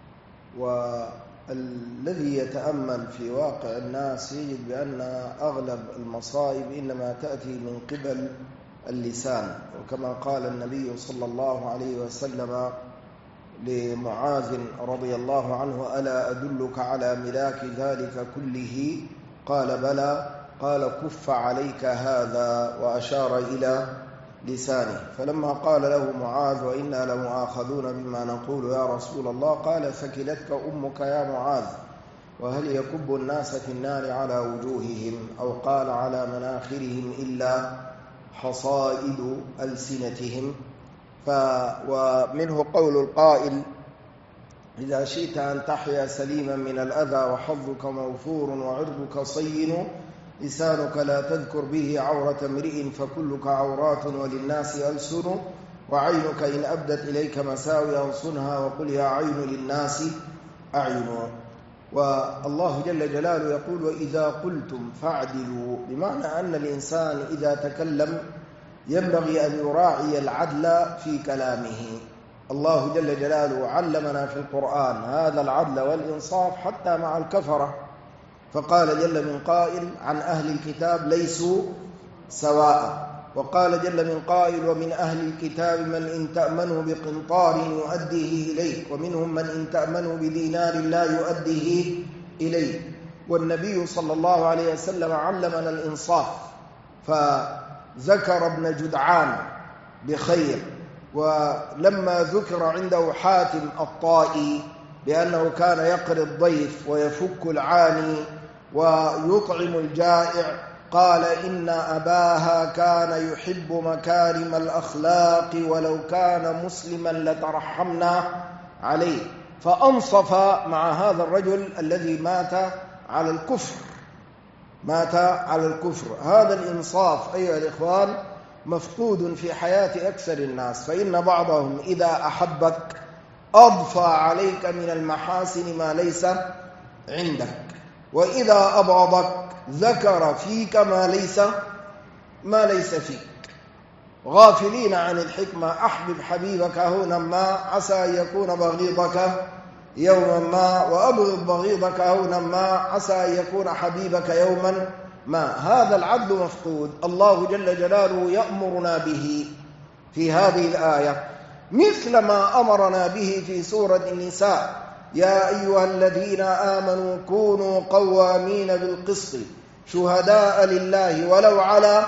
[SPEAKER 1] والذي يتأمل في واقع الناس يجد بأن أغلب المصائب إنما تأتي من قبل اللسان. وكما قال النبي صلى الله عليه وسلم لمعاذ رضي الله عنه ألا أدلك على ملاك ذلك كله؟ قال بلى. قال كف عليك هذا وأشار إلى لسانه. فلما قال له معاذ وإنا لمؤاخذون بما نقول يا رسول الله قال ثكلتك أمك يا معاذ وهل يكب الناس في النار على وجوههم أو قال على مناخرهم إلا حصائد ألسنتهم. ومنه قول القائل إذا شئت أن تحيا سليما من الأذى وحظك موفور وعرضك صين لسانك لا تذكر به عورة امرئ فكلك عورات وللناس ألسن وعينك إن أبدت إليك مساوي أنصنها وقل يا عين للناس أعين. والله جل جلاله يقول وإذا قلتم فاعدلوا، بمعنى أن الإنسان إذا تكلم ينبغي أن يراعي العدل في كلامه. الله جل جلاله علمنا في القرآن هذا العدل والإنصاف حتى مع الكفرة، فقال جل من قائل عن أهل الكتاب ليسوا سواء، وقال جل من قائل ومن أهل الكتاب من إن تأمنوا بقنطار يؤديه إليك ومنهم من إن تأمنوا بدينار لا يؤديه إليك. والنبي صلى الله عليه وسلم علمنا الإنصاف، فذكر ابن جدعان بخير، ولما ذكر عنده حاتم الطائي بأنه كان يقري الضيف ويفك العاني ويطعم الجائع قال إن أباها كان يحب مكارم الأخلاق ولو كان مسلما لترحمنا عليه. فأنصف مع هذا الرجل الذي مات على الكفر، مات على الكفر. هذا الإنصاف أيها الإخوان مفقود في حياة أكثر الناس، فإن بعضهم إذا أحبك أضفى عليك من المحاسن ما ليس عندك، وإذا أبغضك ذكر فيك ما ليس فيك. غافلين عن الحكمة أحبب حبيبك هونا ما عسى أن يكون بغيضك يوما ما، وأبغض بغيضك هونا ما عسى أن يكون حبيبك يوما ما. هذا العدل مفقود. الله جل جلاله يأمرنا به في هذه الآية مثل ما أمرنا به في سورة النساء يا أيها الذين آمنوا كونوا قوامين بالقسط شهداء لله ولو على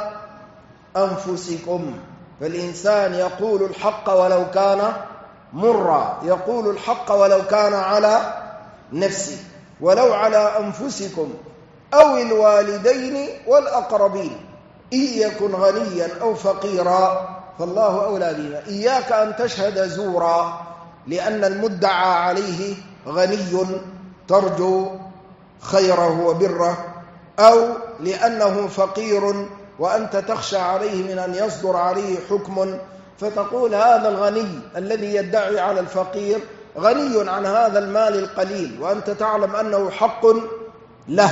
[SPEAKER 1] أنفسكم. فالإنسان يقول الحق ولو كان مرا، يقول الحق ولو كان على نفسه، ولو على أنفسكم أو الوالدين والأقربين إن يكن غنيا أو فقيرا فالله أولى بهما. إياك أن تشهد زورا لأن المدعى عليه غني ترجو خيره وبره، أو لأنه فقير وأنت تخشى عليه من أن يصدر عليه حكم فتقول هذا الغني الذي يدعي على الفقير غني عن هذا المال القليل وأنت تعلم أنه حق له.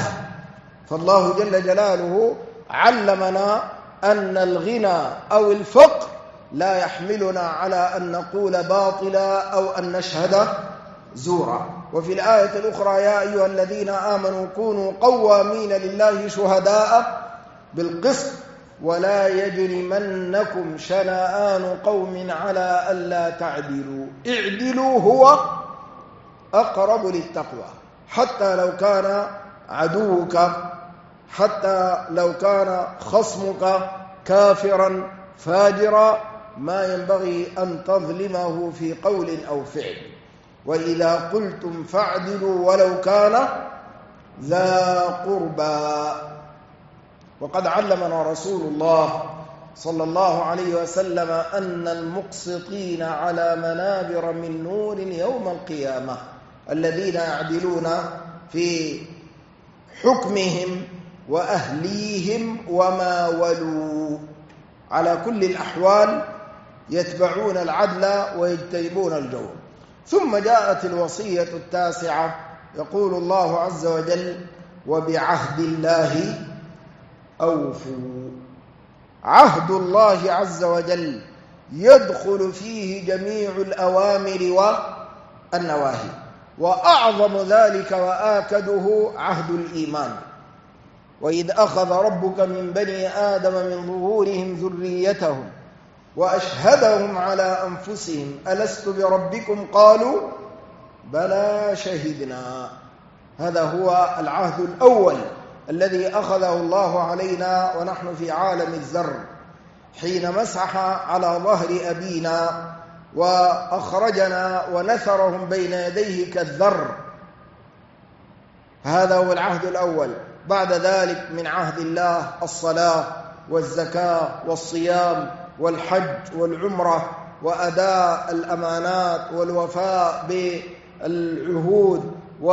[SPEAKER 1] فالله جل جلاله علمنا أن الغنى أو الفقر لا يحملنا على أن نقول باطلا أو أن نشهد زورا. وفي الآية الأخرى يا أيها الذين آمنوا كونوا قوامين لله شهداء بالقسط ولا يجرمنكم شنآن قوم على ألا تعدلوا اعدلوا هو أقرب للتقوى، حتى لو كان عدوك، حتى لو كان خصمك كافرا فاجرا، ما ينبغي أن تظلمه في قول أو فعل. وإذا قلتم فاعدلوا ولو كان ذا قربى. وقد علمنا رسول الله صلى الله عليه وسلم أن المقسطين على منابر من نور يوم القيامة الذين يعدلون في حكمهم وأهليهم وما ولوا، على كل الأحوال يتبعون العدل ويجتنبون الجور. ثم جاءت الوصية التاسعة، يقول الله عز وجل وبعهد الله أوفوا. عهد الله عز وجل يدخل فيه جميع الأوامر والنواهي، وأعظم ذلك وآكده عهد الإيمان. وإذ أخذ ربك من بني آدم من ظهورهم ذريتهم وأشهدهم على أنفسهم ألست بربكم قالوا بلى شهدنا. هذا هو العهد الأول الذي أخذه الله علينا ونحن في عالم الذر، حين مسح على ظهر أبينا وأخرجنا ونثرهم بين يديه كالذر. هذا هو العهد الأول. بعد ذلك من عهد الله الصلاة والزكاة والصيام والحج والعمرة وأداء الأمانات والوفاء بالعهود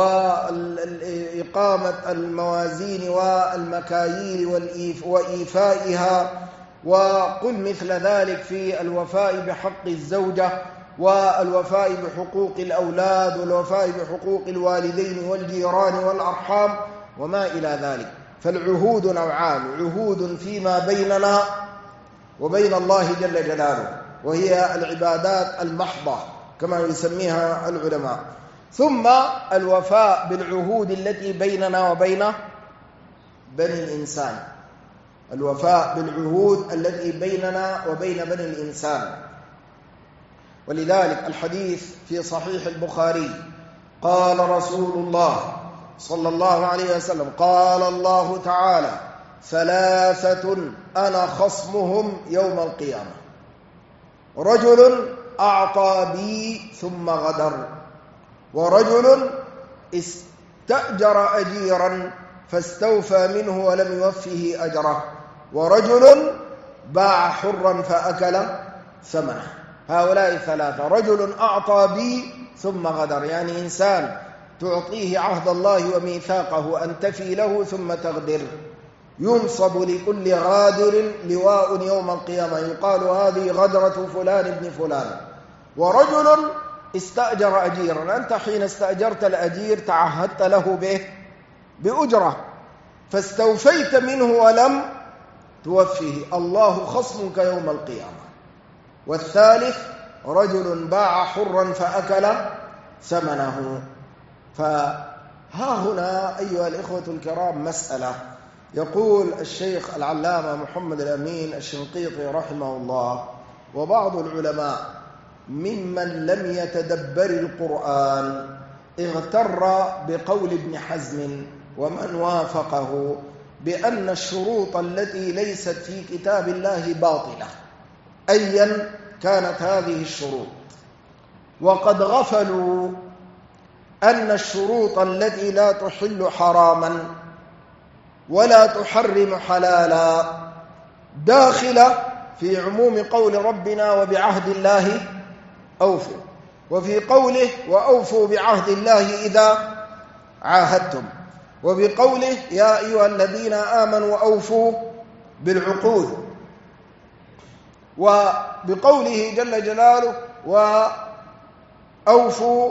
[SPEAKER 1] وإقامة الموازين والمكاييل وإيفائها، وقل مثل ذلك في الوفاء بحق الزوجة والوفاء بحقوق الأولاد والوفاء بحقوق الوالدين والجيران والأرحام وما إلى ذلك. فالعهود نوعان، عهود فيما بيننا وبين الله جل جلاله، وهي العبادات المحضة كما يسميها العلماء، ثم الوفاء بالعهود التي بيننا وبين بني الإنسان، الوفاء بالعهود التي بيننا وبين بني الإنسان. ولذلك الحديث في صحيح البخاري قال رسول الله صلى الله عليه وسلم قال الله تعالى ثلاثة أنا خصمهم يوم القيامة: رجل أعطى بي ثم غدر، ورجل استأجر أجيرا فاستوفى منه ولم يوفه أجره، ورجل باع حرا فأكل ثمنه. هؤلاء ثلاثة: رجل أعطى بي ثم غدر، يعني إنسان تعطيه عهد الله وميثاقه أن تفي له ثم تغدر، ينصب لكل غادر لواء يوم القيامة يقال هذه غدرة فلان ابن فلان. ورجل استأجر أجيرا، أنت حين استأجرت الأجير تعهدت له بأجرة فاستوفيت منه ولم توفيه، الله خصمك يوم القيامة. والثالث: رجل باع حرا فأكل ثمنه. فها هنا أيها الإخوة الكرام مسألة. يقول الشيخ العلامة محمد الأمين الشنقيطي رحمه الله وبعض العلماء ممن لم يتدبر القرآن اغتر بقول ابن حزم ومن وافقه بأن الشروط التي ليست في كتاب الله باطلة أيا كانت هذه الشروط، وقد غفلوا أن الشروط التي لا تحل حراما ولا تحرم حلالا داخلة في عموم قول ربنا وبعهد الله أوفوا، وفي قوله وأوفوا بعهد الله إذا عاهدتم، وبقوله يا أيها الذين آمنوا أوفوا بالعقود، وبقوله جل جلاله وأوفوا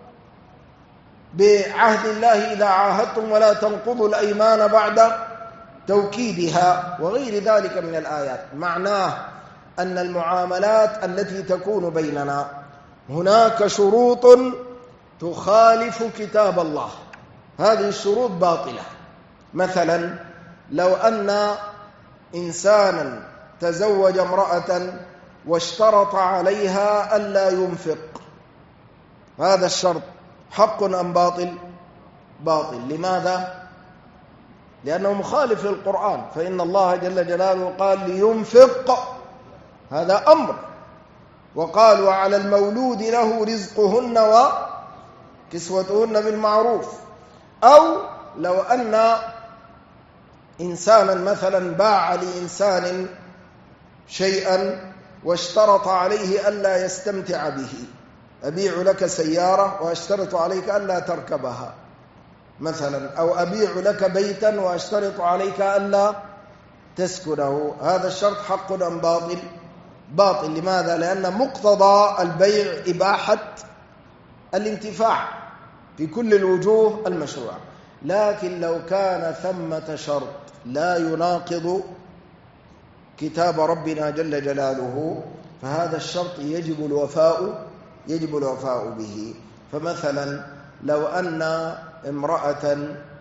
[SPEAKER 1] بعهد الله إذا عاهدتم ولا تنقضوا الأيمان بعد توكيدها، وغير ذلك من الآيات. معناه أن المعاملات التي تكون بيننا هناك شروط تخالف كتاب الله، هذه الشروط باطلة. مثلا لو أن إنسانا تزوج امرأة واشترط عليها ألا ينفق، هذا الشرط حق أم باطل؟ باطل. لماذا؟ لأنه مخالف للقرآن، فإن الله جل جلاله قال لينفق، هذا أمر، وقال وعلى المولود له رزقهن وكسوتهن بالمعروف. أو لو أن إنسانا مثلا باع لإنسان شيئا واشترط عليه ألا يستمتع به، أبيع لك سيارة واشترط عليك ألا تركبها مثلا، أو أبيع لك بيتا واشترط عليك ألا تسكنه، هذا الشرط حق أم باطل؟ باطل. لماذا؟ لأن مقتضى البيع إباحة الانتفاع في كل الوجوه المشروعة. لكن لو كان ثمة شرط لا يناقض كتاب ربنا جل جلاله، فهذا الشرط يجب الوفاء به. فمثلا لو أن امرأة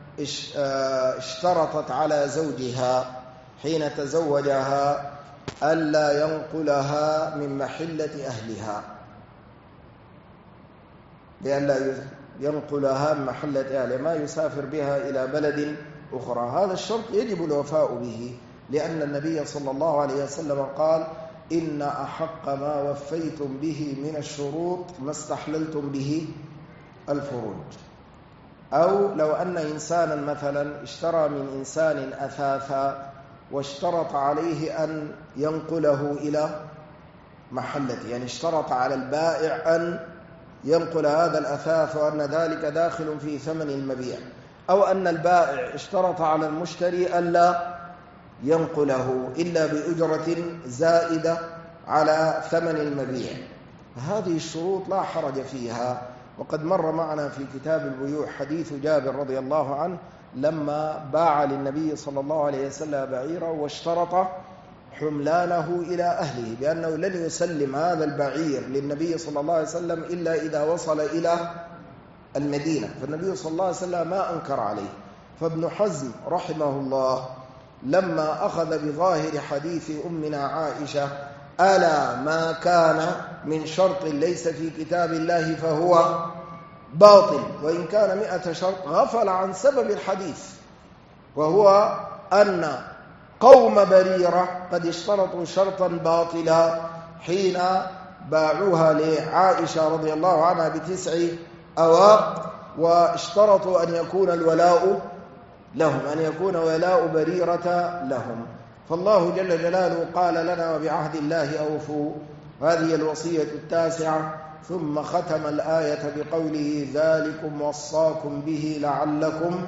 [SPEAKER 1] اشترطت على زوجها حين تزوجها ألا ينقلها من محلة أهلها، لألا ينقلها من محلة أهلها، ما يسافر بها إلى بلد أخرى، هذا الشرط يجب الوفاء به، لأن النبي صلى الله عليه وسلم قال إن أحق ما وفيتم به من الشروط ما استحللتم به الفروج. أو لو أن إنسانا مثلا اشترى من إنسان أثاثا واشترط عليه أن ينقله إلى محلته، يعني اشترط على البائع أن ينقل هذا الأثاث وأن ذلك داخل في ثمن المبيع، أو أن البائع اشترط على المشتري ألا ينقله إلا بأجرة زائدة على ثمن المبيع، هذه الشروط لا حرج فيها. وقد مر معنا في كتاب البيوع حديث جابر رضي الله عنه لما باع للنبي صلى الله عليه وسلم بعيرا واشترط حملانه إلى أهله، بأنه لن يسلم هذا البعير للنبي صلى الله عليه وسلم إلا إذا وصل إلى المدينة، فالنبي صلى الله عليه وسلم ما أنكر عليه. فابن حزم رحمه الله لما أخذ بظاهر حديث أمنا عائشة ألا ما كان من شرط ليس في كتاب الله فهو باطل وإن كان 100 شرط، غفل عن سبب الحديث، وهو أن قوم بريرة قد اشترطوا شرطا باطلا حين باعوها لعائشة رضي الله عنها ب9 أواق، واشترطوا أن يكون الولاء لهم، أن يكون ولاء بريرة لهم. فالله جل جلاله قال لنا وبعهد الله أوفوا، هذه الوصية 9. ثم ختم الآية بقوله ذلكم وصاكم به لعلكم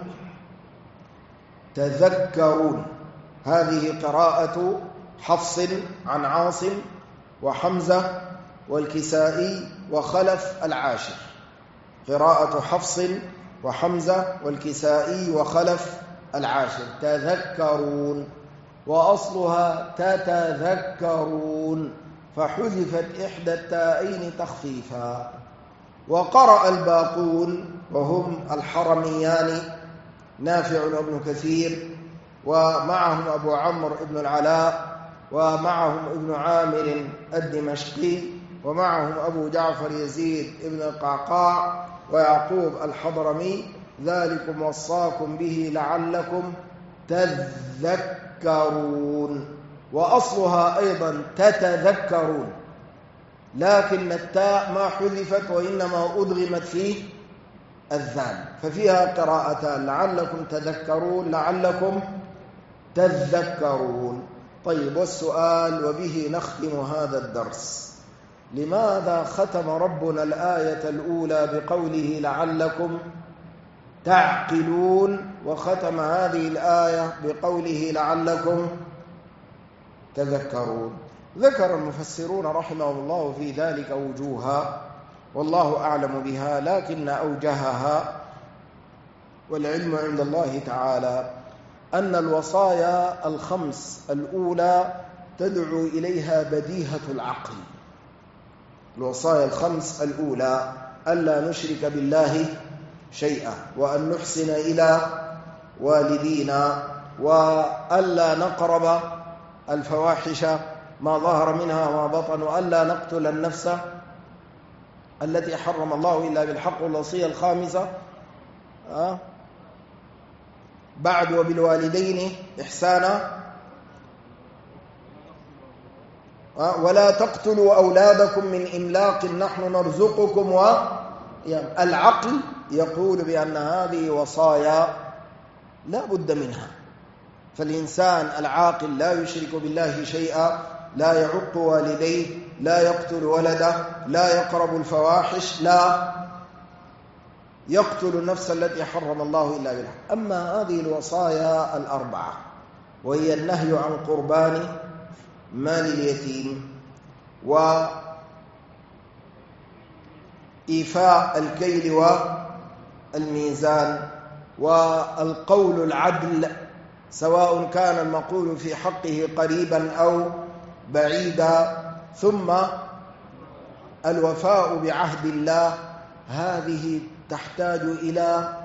[SPEAKER 1] تذكرون. هذه قراءة حفص عن عاصم وحمزة والكسائي وخلف العاشر، قراءة حفص وحمزة والكسائي وخلف العاشر تذكرون، وأصلها تتذكرون، فحذفت إحدى التائين تخفيفا. وقرأ الباقون وهم الحرميان نافع وابن كثير، ومعهم أبو عمرو بن العلاء، ومعهم ابن عامر الدمشقي، ومعهم أبو جعفر يزيد بن القعقاع ويعقوب الحضرمي، ذلكم وصاكم به لعلكم تذكرون. وأصلها أيضا تتذكرون، لكن التاء ما حذفت وإنما أدغمت فيه الذال، ففيها قراءتان، لعلكم تذكرون لعلكم تذكرون. طيب، والسؤال وبه نختم هذا الدرس: لماذا ختم ربنا الآية الأولى بقوله لعلكم تعقلون، وختم هذه الآية بقوله لعلكم تذكرون؟ ذكر المفسرون رحمهم الله في ذلك وجوها والله أعلم بها، لكن أوجهها والعلم عند الله تعالى أن الوصايا 5 الأولى تدعو إليها بديهة العقل. الوصايا الخمس الأولى: ألا نشرك بالله شيئا، وأن نحسن إلى والدينا، وألا نقرب الفواحش ما ظهر منها وما بطن، وألا نقتل النفس التي حرم الله إلا بالحق. والوصية الخامسة بعد: وبالوالدين إحسانا، ولا تقتلوا أولادكم من إملاق نحن نرزقكم العقل يقول بأن هذه وصايا لا بد منها. فالإنسان العاقل لا يشرك بالله شيئا، لا يعق والديه، لا يقتل ولده، لا يقرب الفواحش، لا يقتل النفس التي حرم الله إلا بالحق. أما هذه الوصايا الأربعة، وهي النهي عن قربان مال اليتيم، وإيفاء الكيل والميزان، والقول العدل سواء كان المقول في حقه قريبا أو بعيدا، ثم الوفاء بعهد الله، هذه تحتاج إلى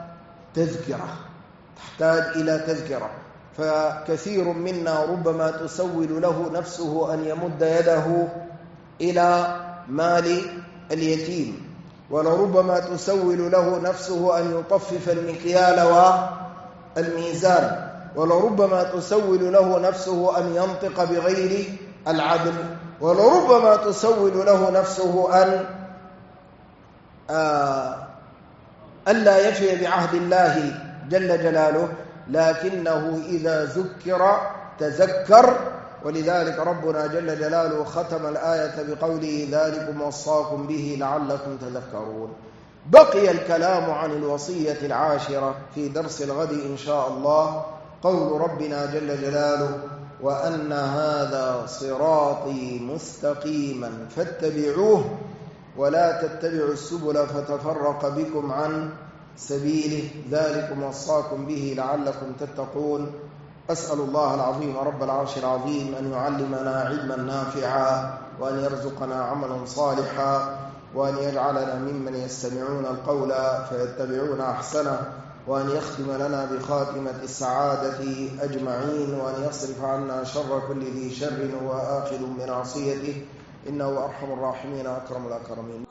[SPEAKER 1] تذكرة. فكثير منا ربما تسول له نفسه أن يمد يده إلى مال اليتيم، ولربما تسول له نفسه أن يطفف المكيال والميزان، ولربما تسول له نفسه أن ينطق بغير العدل، ولربما تسول له نفسه ألا يفي بعهد الله جل جلاله، لكنه إذا ذكر تذكر. ولذلك ربنا جل جلاله ختم الآية بقوله: ذلكم وصاكم به لعلكم تذكرون. بقي الكلام عن الوصية العاشرة في درس الغد إن شاء الله، قول ربنا جل جلاله: وأن هذا صراطي مستقيما فاتبعوه ولا تتبعوا السبل فتفرق بكم عن سبيله ذلكم وصاكم به لعلكم تتقون. أسأل الله العظيم رب العرش العظيم أن يعلمنا علما نافعا، وأن يرزقنا عملا صالحا، وأن يجعلنا ممن يستمعون القول فيتبعون أحسنه، وأن يختم لنا بخاتمة السعادة أجمعين، وأن يصرف عنا شر كل ذي شر وآخذ بناصيته، إنه أرحم الراحمين وأكرم الأكرمين.